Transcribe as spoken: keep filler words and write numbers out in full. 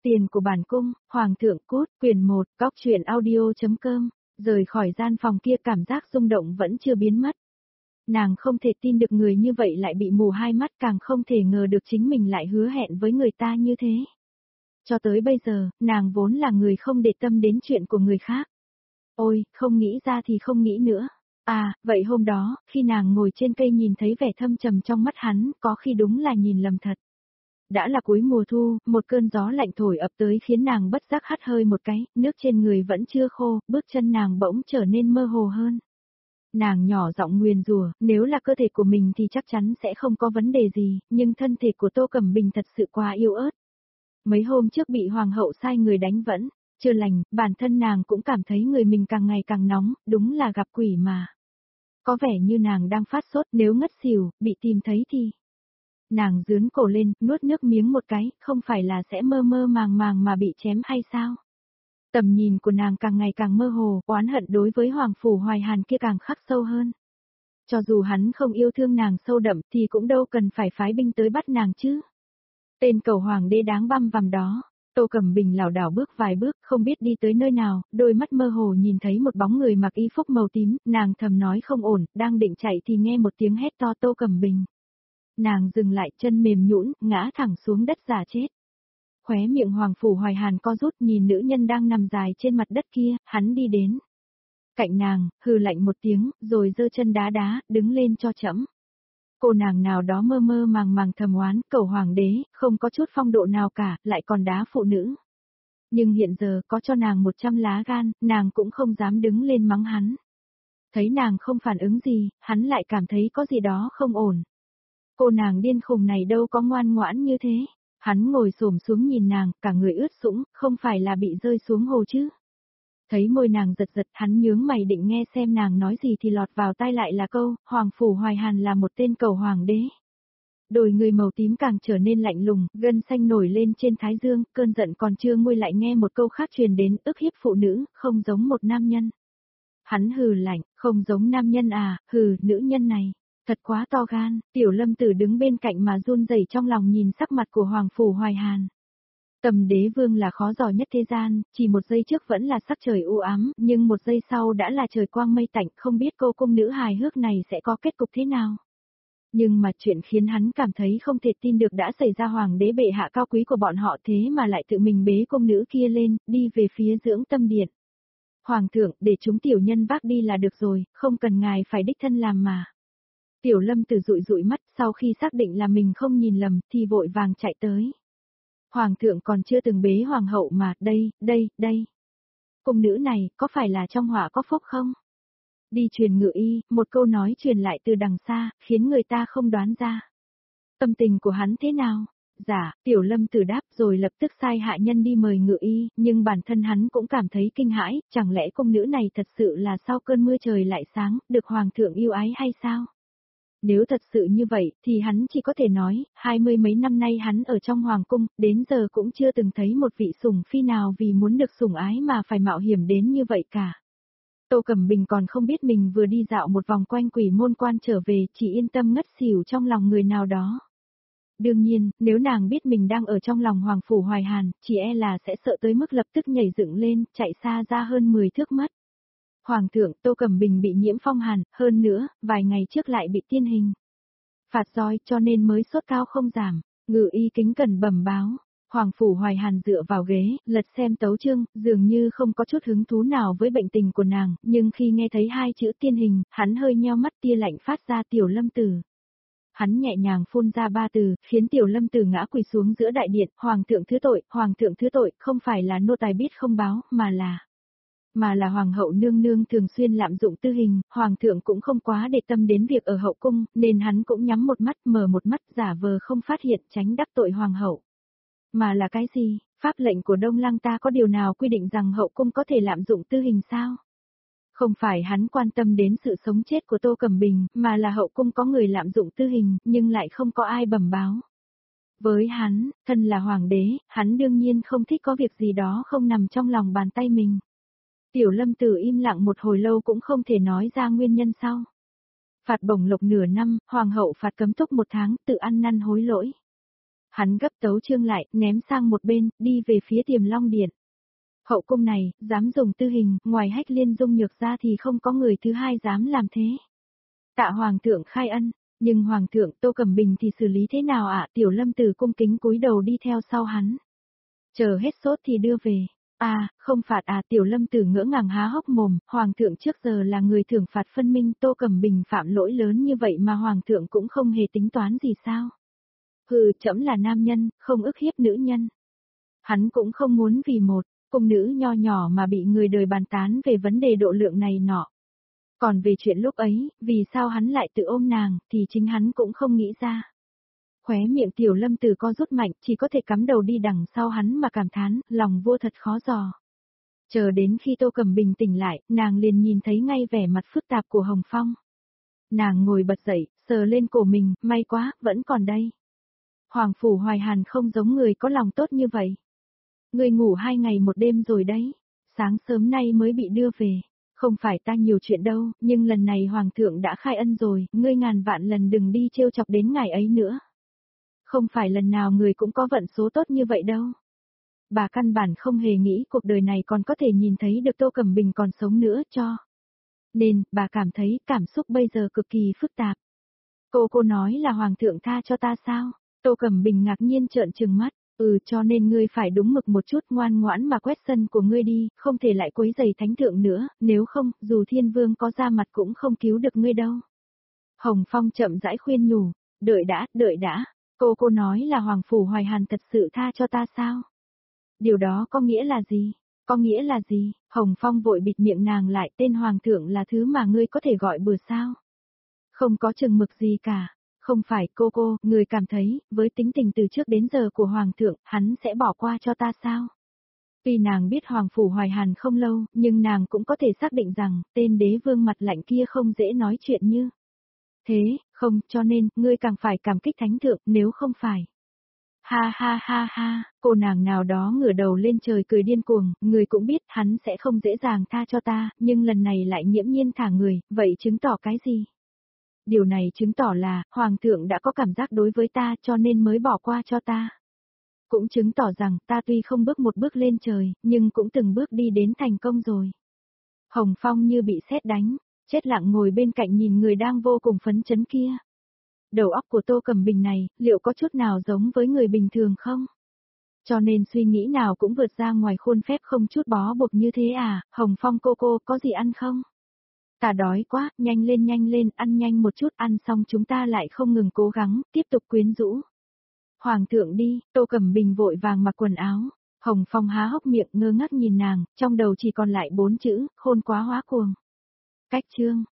Tiền của bản cung, Hoàng thượng cút, quyển một, góc truyện audio.com, rời khỏi gian phòng kia cảm giác rung động vẫn chưa biến mất. Nàng không thể tin được người như vậy lại bị mù hai mắt, càng không thể ngờ được chính mình lại hứa hẹn với người ta như thế. Cho tới bây giờ, nàng vốn là người không để tâm đến chuyện của người khác. Ôi, không nghĩ ra thì không nghĩ nữa. À, vậy hôm đó, khi nàng ngồi trên cây nhìn thấy vẻ thâm trầm trong mắt hắn, có khi đúng là nhìn lầm thật. Đã là cuối mùa thu, một cơn gió lạnh thổi ập tới khiến nàng bất giác hắt hơi một cái, nước trên người vẫn chưa khô, bước chân nàng bỗng trở nên mơ hồ hơn. Nàng nhỏ giọng nguyền rủa, nếu là cơ thể của mình thì chắc chắn sẽ không có vấn đề gì, nhưng thân thể của Tô Cẩm Bình thật sự quá yếu ớt. Mấy hôm trước bị hoàng hậu sai người đánh vẫn chưa lành, bản thân nàng cũng cảm thấy người mình càng ngày càng nóng, đúng là gặp quỷ mà. Có vẻ như nàng đang phát sốt, nếu ngất xỉu, bị tìm thấy thì... Nàng dướn cổ lên, nuốt nước miếng một cái, không phải là sẽ mơ mơ màng màng mà bị chém hay sao? Tầm nhìn của nàng càng ngày càng mơ hồ, oán hận đối với Hoàng Phủ Hoài Hàn kia càng khắc sâu hơn. Cho dù hắn không yêu thương nàng sâu đậm thì cũng đâu cần phải phái binh tới bắt nàng chứ. Tên cầu hoàng đế đáng băm vằm đó. Tô Cẩm Bình lảo đảo bước vài bước, không biết đi tới nơi nào, đôi mắt mơ hồ nhìn thấy một bóng người mặc y phục màu tím, nàng thầm nói không ổn, đang định chạy thì nghe một tiếng hét to Tô Cẩm Bình. Nàng dừng lại, chân mềm nhũn, ngã thẳng xuống đất giả chết. Khóe miệng Hoàng Phủ Hoài Hàn co rút nhìn nữ nhân đang nằm dài trên mặt đất kia, hắn đi đến. Cạnh nàng, hừ lạnh một tiếng, rồi giơ chân đá đá, đứng lên cho chẫm. Cô nàng nào đó mơ mơ màng màng thầm oán, cầu hoàng đế, không có chút phong độ nào cả, lại còn đá phụ nữ. Nhưng hiện giờ có cho nàng một trăm lá gan, nàng cũng không dám đứng lên mắng hắn. Thấy nàng không phản ứng gì, hắn lại cảm thấy có gì đó không ổn. Cô nàng điên khùng này đâu có ngoan ngoãn như thế. Hắn ngồi xổm xuống nhìn nàng, cả người ướt sũng, không phải là bị rơi xuống hồ chứ. Thấy môi nàng giật giật, hắn nhướng mày định nghe xem nàng nói gì thì lọt vào tai lại là câu, Hoàng Phủ Hoài Hàn là một tên cầu hoàng đế. Đôi người màu tím càng trở nên lạnh lùng, gân xanh nổi lên trên thái dương, cơn giận còn chưa nguôi lại nghe một câu khác truyền đến, ức hiếp phụ nữ, không giống một nam nhân. Hắn hừ lạnh, không giống nam nhân à, hừ, nữ nhân này. Thật quá to gan, Tiểu Lâm Tử đứng bên cạnh mà run rẩy trong lòng nhìn sắc mặt của Hoàng Phủ Hoài Hàn. Tầm đế vương là khó dò nhất thế gian, chỉ một giây trước vẫn là sắc trời u ám, nhưng một giây sau đã là trời quang mây tạnh, không biết cô cung nữ hài hước này sẽ có kết cục thế nào. Nhưng mà chuyện khiến hắn cảm thấy không thể tin được đã xảy ra, hoàng đế bệ hạ cao quý của bọn họ thế mà lại tự mình bế cung nữ kia lên, đi về phía dưỡng tâm điện. Hoàng thượng, để chúng tiểu nhân vác đi là được rồi, không cần ngài phải đích thân làm mà. Tiểu Lâm Tử dụi dụi mắt, sau khi xác định là mình không nhìn lầm, thì vội vàng chạy tới. Hoàng thượng còn chưa từng bế hoàng hậu mà, đây, đây, đây. Cung nữ này, có phải là trong họa có phúc không? Đi truyền ngự y, một câu nói truyền lại từ đằng xa, khiến người ta không đoán ra. Tâm tình của hắn thế nào? Dạ, Tiểu Lâm Tử đáp rồi lập tức sai hạ nhân đi mời ngự y, nhưng bản thân hắn cũng cảm thấy kinh hãi, chẳng lẽ cung nữ này thật sự là sau cơn mưa trời lại sáng, được hoàng thượng yêu ái hay sao? Nếu thật sự như vậy, thì hắn chỉ có thể nói, hai mươi mấy năm nay hắn ở trong hoàng cung, đến giờ cũng chưa từng thấy một vị sủng phi nào vì muốn được sủng ái mà phải mạo hiểm đến như vậy cả. Tô Cẩm Bình còn không biết mình vừa đi dạo một vòng quanh quỷ môn quan trở về, chỉ yên tâm ngất xỉu trong lòng người nào đó. Đương nhiên, nếu nàng biết mình đang ở trong lòng Hoàng Phủ Hoài Hàn, chỉ e là sẽ sợ tới mức lập tức nhảy dựng lên, chạy xa ra hơn mười thước mất. Hoàng thượng, Tô Cẩm Bình bị nhiễm phong hàn, hơn nữa, vài ngày trước lại bị tiên hình. Phạt roi cho nên mới sốt cao không giảm, ngự y kính cẩn bẩm báo. Hoàng Phủ Hoài Hàn dựa vào ghế, lật xem tấu chương, dường như không có chút hứng thú nào với bệnh tình của nàng, nhưng khi nghe thấy hai chữ tiên hình, hắn hơi nheo mắt, tia lạnh phát ra. Tiểu Lâm Tử. Hắn nhẹ nhàng phun ra ba từ, khiến Tiểu Lâm Tử ngã quỳ xuống giữa đại điện, Hoàng thượng thứ tội, Hoàng thượng thứ tội, không phải là nô tài biết không báo, mà là... Mà là hoàng hậu nương nương thường xuyên lạm dụng tư hình, hoàng thượng cũng không quá để tâm đến việc ở hậu cung, nên hắn cũng nhắm một mắt, mở một mắt, giả vờ không phát hiện, tránh đắc tội hoàng hậu. Mà là cái gì? Pháp lệnh của Đông Lăng ta có điều nào quy định rằng hậu cung có thể lạm dụng tư hình sao? Không phải hắn quan tâm đến sự sống chết của Tô Cẩm Bình, mà là hậu cung có người lạm dụng tư hình, nhưng lại không có ai bẩm báo. Với hắn, thân là hoàng đế, hắn đương nhiên không thích có việc gì đó không nằm trong lòng bàn tay mình. Tiểu Lâm Tử im lặng một hồi lâu cũng không thể nói ra nguyên nhân sau. Phạt bổng lộc nửa năm, hoàng hậu phạt cấm túc một tháng, tự ăn năn hối lỗi. Hắn gấp tấu chương lại, ném sang một bên, đi về phía Tiềm Long Điện. Hậu cung này, dám dùng tư hình, ngoài Hách Liên Dung Nhược ra thì không có người thứ hai dám làm thế. Tạ Hoàng thượng khai ân, nhưng Hoàng thượng Tô Cẩm Bình thì xử lý thế nào ạ? Tiểu Lâm Tử cung kính cúi đầu đi theo sau hắn. Chờ hết sốt thì đưa về. À, không phạt à? Tiểu Lâm Tử ngỡ ngàng há hốc mồm, Hoàng thượng trước giờ là người thưởng phạt phân minh, Tô Cẩm Bình phạm lỗi lớn như vậy mà Hoàng thượng cũng không hề tính toán gì sao? Hừ, trẫm là nam nhân, không ức hiếp nữ nhân. Hắn cũng không muốn vì một cung nữ nho nhỏ mà bị người đời bàn tán về vấn đề độ lượng này nọ. Còn về chuyện lúc ấy, vì sao hắn lại tự ôm nàng, thì chính hắn cũng không nghĩ ra. Khóe miệng Tiểu Lâm Tử co rút mạnh, chỉ có thể cắm đầu đi đằng sau hắn mà cảm thán, lòng vua thật khó dò. Chờ đến khi Tô Cẩm Bình tỉnh lại, nàng liền nhìn thấy ngay vẻ mặt phức tạp của Hồng Phong. Nàng ngồi bật dậy, sờ lên cổ mình, may quá, vẫn còn đây. Hoàng phủ Hoài Hàn không giống người có lòng tốt như vậy. Ngươi ngủ hai ngày một đêm rồi đấy, sáng sớm nay mới bị đưa về. Không phải ta nhiều chuyện đâu, nhưng lần này Hoàng thượng đã khai ân rồi, ngươi ngàn vạn lần đừng đi trêu chọc đến ngày ấy nữa. Không phải lần nào người cũng có vận số tốt như vậy đâu. Bà căn bản không hề nghĩ cuộc đời này còn có thể nhìn thấy được Tô Cẩm Bình còn sống nữa cho. Nên, bà cảm thấy cảm xúc bây giờ cực kỳ phức tạp. Cô cô nói là Hoàng thượng tha cho ta sao? Tô Cẩm Bình ngạc nhiên trợn trừng mắt. Ừ, cho nên ngươi phải đúng mực một chút, ngoan ngoãn mà quét sân của ngươi đi, không thể lại quấy rầy thánh thượng nữa, nếu không, dù thiên vương có ra mặt cũng không cứu được ngươi đâu. Hồng Phong chậm rãi khuyên nhủ, đợi đã, đợi đã, cô cô nói là Hoàng phủ Hoài Hàn thật sự tha cho ta sao? Điều đó có nghĩa là gì? Có nghĩa là gì? Hồng Phong vội bịt miệng nàng lại, tên Hoàng thượng là thứ mà ngươi có thể gọi bừa sao? Không có chừng mực gì cả. Không phải cô cô, người cảm thấy, với tính tình từ trước đến giờ của Hoàng thượng, hắn sẽ bỏ qua cho ta sao? Tuy nàng biết Hoàng phủ Hoài Hàn không lâu, nhưng nàng cũng có thể xác định rằng, tên đế vương mặt lạnh kia không dễ nói chuyện như. Thế, không, cho nên, ngươi càng phải cảm kích thánh thượng, nếu không phải. Ha ha ha ha, cô nàng nào đó ngửa đầu lên trời cười điên cuồng, người cũng biết hắn sẽ không dễ dàng tha cho ta, nhưng lần này lại nghiễm nhiên thả người, vậy chứng tỏ cái gì? Điều này chứng tỏ là, Hoàng thượng đã có cảm giác đối với ta cho nên mới bỏ qua cho ta. Cũng chứng tỏ rằng, ta tuy không bước một bước lên trời, nhưng cũng từng bước đi đến thành công rồi. Hồng Phong như bị sét đánh, chết lặng ngồi bên cạnh nhìn người đang vô cùng phấn chấn kia. Đầu óc của Tô Cẩm Bình này, liệu có chút nào giống với người bình thường không? Cho nên suy nghĩ nào cũng vượt ra ngoài khuôn phép không chút bó buộc như thế à, Hồng Phong cô cô có gì ăn không? Ta đói quá, nhanh lên nhanh lên, ăn nhanh một chút, ăn xong chúng ta lại không ngừng cố gắng, tiếp tục quyến rũ. Hoàng thượng đi, Tô Cẩm Bình vội vàng mặc quần áo, Hồng Phong há hốc miệng ngơ ngác nhìn nàng, trong đầu chỉ còn lại bốn chữ, khôn quá hóa cuồng. Cách chương.